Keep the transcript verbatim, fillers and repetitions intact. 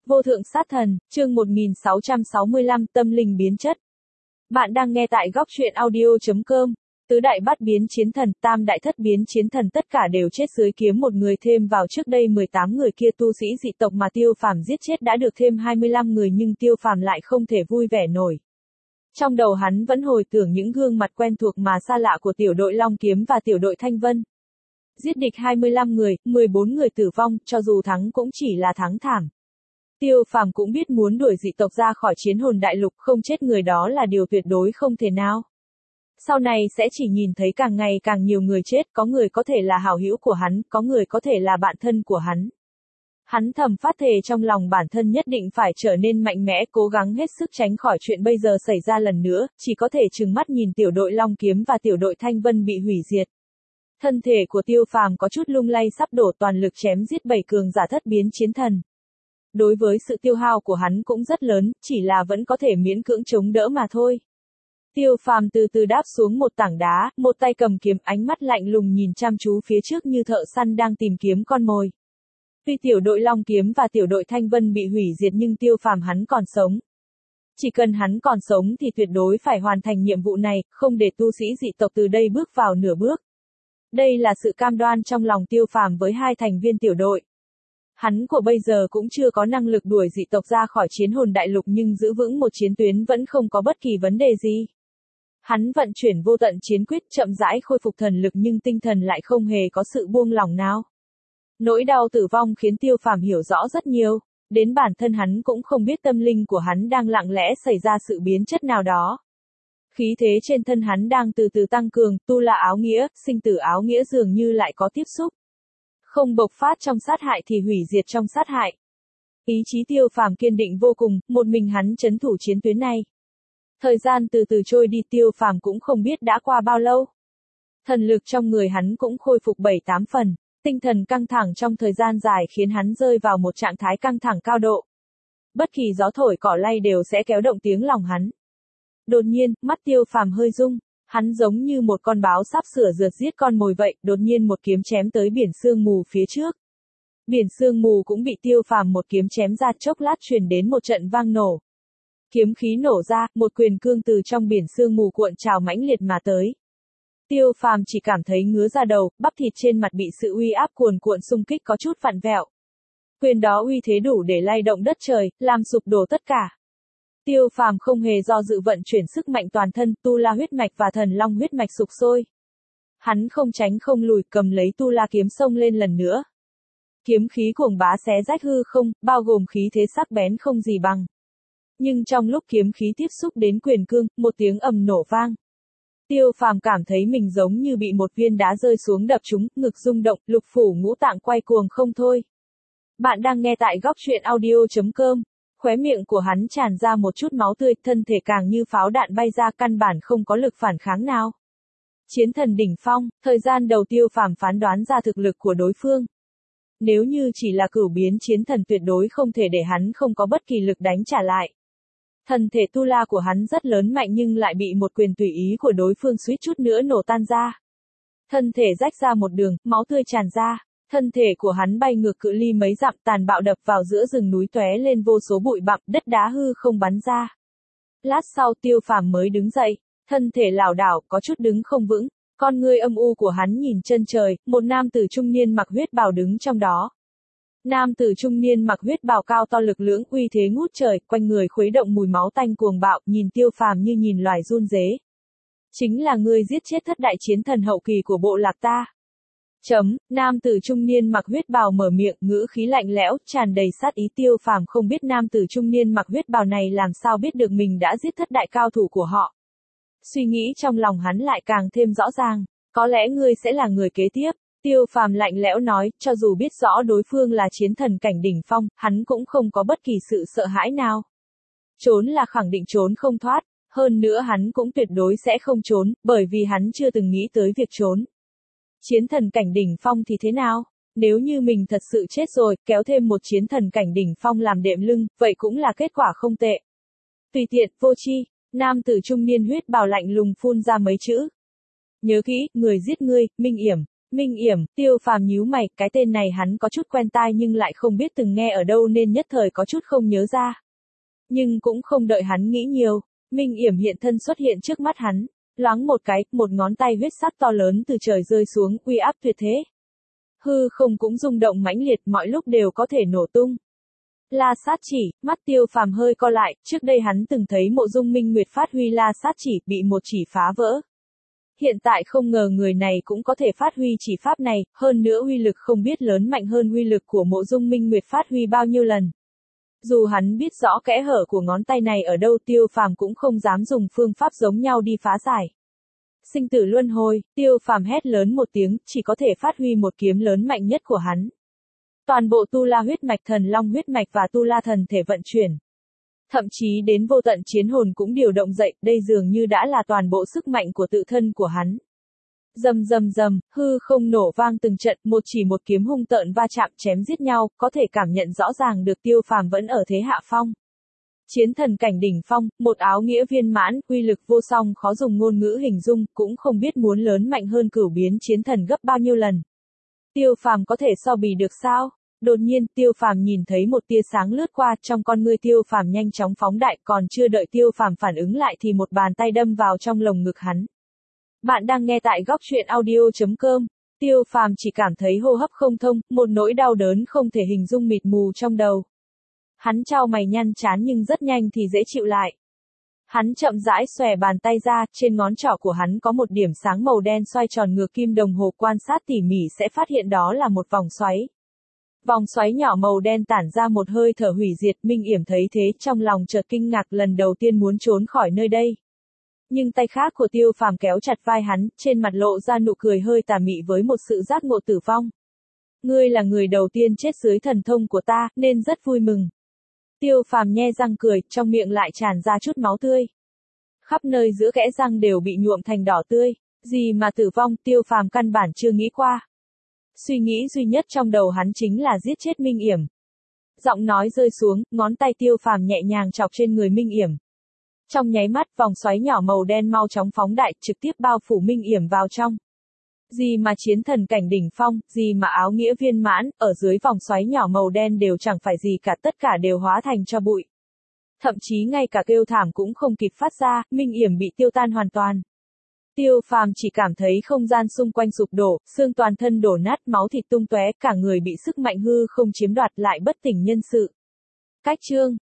Vô thượng sát thần, chương một nghìn sáu trăm sáu mươi lăm, tâm linh biến chất. Bạn đang nghe tại góc truyện audio chấm com. Tứ đại bát biến chiến thần, tam đại thất biến chiến thần tất cả đều chết dưới kiếm một người, thêm vào trước đây mười tám người kia tu sĩ dị tộc mà Tiêu Phàm giết chết đã được thêm hai mươi lăm người, nhưng Tiêu Phàm lại không thể vui vẻ nổi. Trong đầu hắn vẫn hồi tưởng những gương mặt quen thuộc mà xa lạ của tiểu đội Long Kiếm và tiểu đội Thanh Vân. Giết địch hai mươi lăm người, mười bốn người tử vong, cho dù thắng cũng chỉ là thắng thảm. Tiêu Phàm cũng biết muốn đuổi dị tộc ra khỏi chiến hồn đại lục, không chết người đó là điều tuyệt đối không thể nào. Sau này sẽ chỉ nhìn thấy càng ngày càng nhiều người chết, có người có thể là hảo hữu của hắn, có người có thể là bạn thân của hắn. Hắn thầm phát thề trong lòng bản thân nhất định phải trở nên mạnh mẽ, cố gắng hết sức tránh khỏi chuyện bây giờ xảy ra lần nữa, chỉ có thể trừng mắt nhìn tiểu đội Long Kiếm và tiểu đội Thanh Vân bị hủy diệt. Thân thể của Tiêu Phàm có chút lung lay sắp đổ, toàn lực chém giết bảy cường giả thất biến chiến thần. Đối với sự tiêu hao của hắn cũng rất lớn, chỉ là vẫn có thể miễn cưỡng chống đỡ mà thôi. Tiêu Phàm từ từ đáp xuống một tảng đá, một tay cầm kiếm, ánh mắt lạnh lùng nhìn chăm chú phía trước như thợ săn đang tìm kiếm con mồi. Tuy tiểu đội Long Kiếm và tiểu đội Thanh Vân bị hủy diệt nhưng Tiêu Phàm hắn còn sống. Chỉ cần hắn còn sống thì tuyệt đối phải hoàn thành nhiệm vụ này, không để tu sĩ dị tộc từ đây bước vào nửa bước. Đây là sự cam đoan trong lòng Tiêu Phàm với hai thành viên tiểu đội. Hắn của bây giờ cũng chưa có năng lực đuổi dị tộc ra khỏi chiến hồn đại lục, nhưng giữ vững một chiến tuyến vẫn không có bất kỳ vấn đề gì. Hắn vận chuyển vô tận chiến quyết, chậm rãi khôi phục thần lực, nhưng tinh thần lại không hề có sự buông lỏng nào. Nỗi đau tử vong khiến Tiêu Phàm hiểu rõ rất nhiều, đến bản thân hắn cũng không biết tâm linh của hắn đang lặng lẽ xảy ra sự biến chất nào đó. Khí thế trên thân hắn đang từ từ tăng cường, tu la áo nghĩa, sinh tử áo nghĩa dường như lại có tiếp xúc. Không bộc phát trong sát hại thì hủy diệt trong sát hại. Ý chí Tiêu Phàm kiên định vô cùng, một mình hắn trấn thủ chiến tuyến này. Thời gian từ từ trôi đi, Tiêu Phàm cũng không biết đã qua bao lâu. Thần lực trong người hắn cũng khôi phục bảy tám phần, tinh thần căng thẳng trong thời gian dài khiến hắn rơi vào một trạng thái căng thẳng cao độ. Bất kỳ gió thổi cỏ lay đều sẽ kéo động tiếng lòng hắn. Đột nhiên, mắt Tiêu Phàm hơi rung, hắn giống như một con báo sắp sửa rượt giết con mồi vậy, đột nhiên một kiếm chém tới biển sương mù phía trước. Biển sương mù cũng bị Tiêu Phàm một kiếm chém ra, chốc lát truyền đến một trận vang nổ. Kiếm khí nổ ra, một quyền cương từ trong biển sương mù cuộn trào mãnh liệt mà tới. Tiêu Phàm chỉ cảm thấy ngứa da đầu, bắp thịt trên mặt bị sự uy áp cuồn cuộn xung kích có chút vặn vẹo. Quyền đó uy thế đủ để lay động đất trời, làm sụp đổ tất cả. Tiêu Phàm không hề do dự vận chuyển sức mạnh toàn thân, tu la huyết mạch và thần long huyết mạch sục sôi. Hắn không tránh không lùi, cầm lấy tu la kiếm xông lên lần nữa. Kiếm khí cuồng bá xé rách hư không, bao gồm khí thế sắc bén không gì bằng. Nhưng trong lúc kiếm khí tiếp xúc đến quyền cương, một tiếng ầm nổ vang. Tiêu Phàm cảm thấy mình giống như bị một viên đá rơi xuống đập trúng, ngực rung động, lục phủ ngũ tạng quay cuồng không thôi. Bạn đang nghe tại góc truyện audio chấm com. Khóe miệng của hắn tràn ra một chút máu tươi, thân thể càng như pháo đạn bay ra, căn bản không có lực phản kháng nào. Chiến thần đỉnh phong, thời gian đầu Tiêu Phàm phán đoán ra thực lực của đối phương. Nếu như chỉ là cửu biến chiến thần tuyệt đối không thể để hắn không có bất kỳ lực đánh trả lại. Thần thể tu la của hắn rất lớn mạnh nhưng lại bị một quyền tùy ý của đối phương suýt chút nữa nổ tan ra. Thân thể rách ra một đường, máu tươi tràn ra. Thân thể của hắn bay ngược cự ly mấy dặm, tàn bạo đập vào giữa rừng núi, tóe lên vô số bụi bặm, đất đá hư không bắn ra. Lát sau Tiêu Phàm mới đứng dậy, thân thể lảo đảo, có chút đứng không vững, con ngươi âm u của hắn nhìn chân trời, một nam tử trung niên mặc huyết bào đứng trong đó. Nam tử trung niên mặc huyết bào cao to lực lưỡng, uy thế ngút trời, quanh người khuấy động mùi máu tanh cuồng bạo, nhìn Tiêu Phàm như nhìn loài run rế. Chính là ngươi giết chết thất đại chiến thần hậu kỳ của bộ lạc ta. Chấm, nam tử trung niên mặc huyết bào mở miệng, ngữ khí lạnh lẽo, tràn đầy sát ý. Tiêu Phàm không biết nam tử trung niên mặc huyết bào này làm sao biết được mình đã giết thất đại cao thủ của họ. Suy nghĩ trong lòng hắn lại càng thêm rõ ràng, có lẽ ngươi sẽ là người kế tiếp. Tiêu Phàm lạnh lẽo nói, cho dù biết rõ đối phương là chiến thần cảnh đỉnh phong, hắn cũng không có bất kỳ sự sợ hãi nào. Trốn là khẳng định trốn không thoát, hơn nữa hắn cũng tuyệt đối sẽ không trốn, bởi vì hắn chưa từng nghĩ tới việc trốn. Chiến thần cảnh đỉnh phong thì thế nào? Nếu như mình thật sự chết rồi, kéo thêm một chiến thần cảnh đỉnh phong làm đệm lưng, vậy cũng là kết quả không tệ. Tùy tiện, vô tri, nam tử trung niên huyết bào lạnh lùng phun ra mấy chữ. Nhớ kỹ, người giết ngươi, Minh Yểm. Minh yểm, Tiêu Phàm nhíu mày, cái tên này hắn có chút quen tai nhưng lại không biết từng nghe ở đâu nên nhất thời có chút không nhớ ra. Nhưng cũng không đợi hắn nghĩ nhiều, Minh yểm hiện thân xuất hiện trước mắt hắn, loáng một cái, một ngón tay huyết sắc to lớn từ trời rơi xuống, uy áp tuyệt thế. Hư không cũng rung động mãnh liệt, mọi lúc đều có thể nổ tung. La sát chỉ, mắt Tiêu Phàm hơi co lại, trước đây hắn từng thấy Mộ Dung Minh Nguyệt phát huy la sát chỉ, bị một chỉ phá vỡ. Hiện tại không ngờ người này cũng có thể phát huy chỉ pháp này, hơn nữa uy lực không biết lớn mạnh hơn uy lực của Mộ Dung Minh Nguyệt phát huy bao nhiêu lần. Dù hắn biết rõ kẽ hở của ngón tay này ở đâu, Tiêu Phàm cũng không dám dùng phương pháp giống nhau đi phá giải. Sinh tử luân hồi, Tiêu Phàm hét lớn một tiếng, chỉ có thể phát huy một kiếm lớn mạnh nhất của hắn. Toàn bộ Tu La huyết mạch, Thần Long huyết mạch và Tu La thần thể vận chuyển. Thậm chí đến vô tận chiến hồn cũng điều động dậy, đây dường như đã là toàn bộ sức mạnh của tự thân của hắn. Rầm rầm rầm, hư không nổ vang từng trận, một chỉ một kiếm hung tợn va chạm chém giết nhau, có thể cảm nhận rõ ràng được Tiêu Phàm vẫn ở thế hạ phong. Chiến thần cảnh đỉnh phong, một áo nghĩa viên mãn, uy lực vô song khó dùng ngôn ngữ hình dung, cũng không biết muốn lớn mạnh hơn cửu biến chiến thần gấp bao nhiêu lần. Tiêu Phàm có thể so bì được sao? Đột nhiên, Tiêu Phàm nhìn thấy một tia sáng lướt qua, trong con ngươi Tiêu Phàm nhanh chóng phóng đại, còn chưa đợi Tiêu Phàm phản ứng lại thì một bàn tay đâm vào trong lồng ngực hắn. Bạn đang nghe tại góc truyện audio chấm com. Tiêu Phàm chỉ cảm thấy hô hấp không thông, một nỗi đau đớn không thể hình dung mịt mù trong đầu. Hắn chau mày nhăn trán nhưng rất nhanh thì dễ chịu lại. Hắn chậm rãi xòe bàn tay ra, trên ngón trỏ của hắn có một điểm sáng màu đen xoay tròn ngược kim đồng hồ, quan sát tỉ mỉ sẽ phát hiện đó là một vòng xoáy. Vòng xoáy nhỏ màu đen tản ra một hơi thở hủy diệt, Minh yểm thấy thế trong lòng chợt kinh ngạc, lần đầu tiên muốn trốn khỏi nơi đây. Nhưng tay khác của Tiêu Phàm kéo chặt vai hắn, trên mặt lộ ra nụ cười hơi tà mị với một sự giác ngộ tử vong. Ngươi là người đầu tiên chết dưới thần thông của ta, nên rất vui mừng. Tiêu Phàm nhe răng cười, trong miệng lại tràn ra chút máu tươi. Khắp nơi giữa kẽ răng đều bị nhuộm thành đỏ tươi, gì mà tử vong, Tiêu Phàm căn bản chưa nghĩ qua. Suy nghĩ duy nhất trong đầu hắn chính là giết chết Minh yểm. Giọng nói rơi xuống, ngón tay Tiêu Phàm nhẹ nhàng chọc trên người Minh yểm. Trong nháy mắt, vòng xoáy nhỏ màu đen mau chóng phóng đại, trực tiếp bao phủ Minh yểm vào trong. Gì mà chiến thần cảnh đỉnh phong, gì mà áo nghĩa viên mãn, ở dưới vòng xoáy nhỏ màu đen đều chẳng phải gì cả, tất cả đều hóa thành tro bụi. Thậm chí ngay cả kêu thảm cũng không kịp phát ra, Minh yểm bị tiêu tan hoàn toàn. Tiêu Phàm chỉ cảm thấy không gian xung quanh sụp đổ, xương toàn thân đổ nát, máu thịt tung tóe, cả người bị sức mạnh hư không chiếm đoạt, lại bất tỉnh nhân sự. Cách chương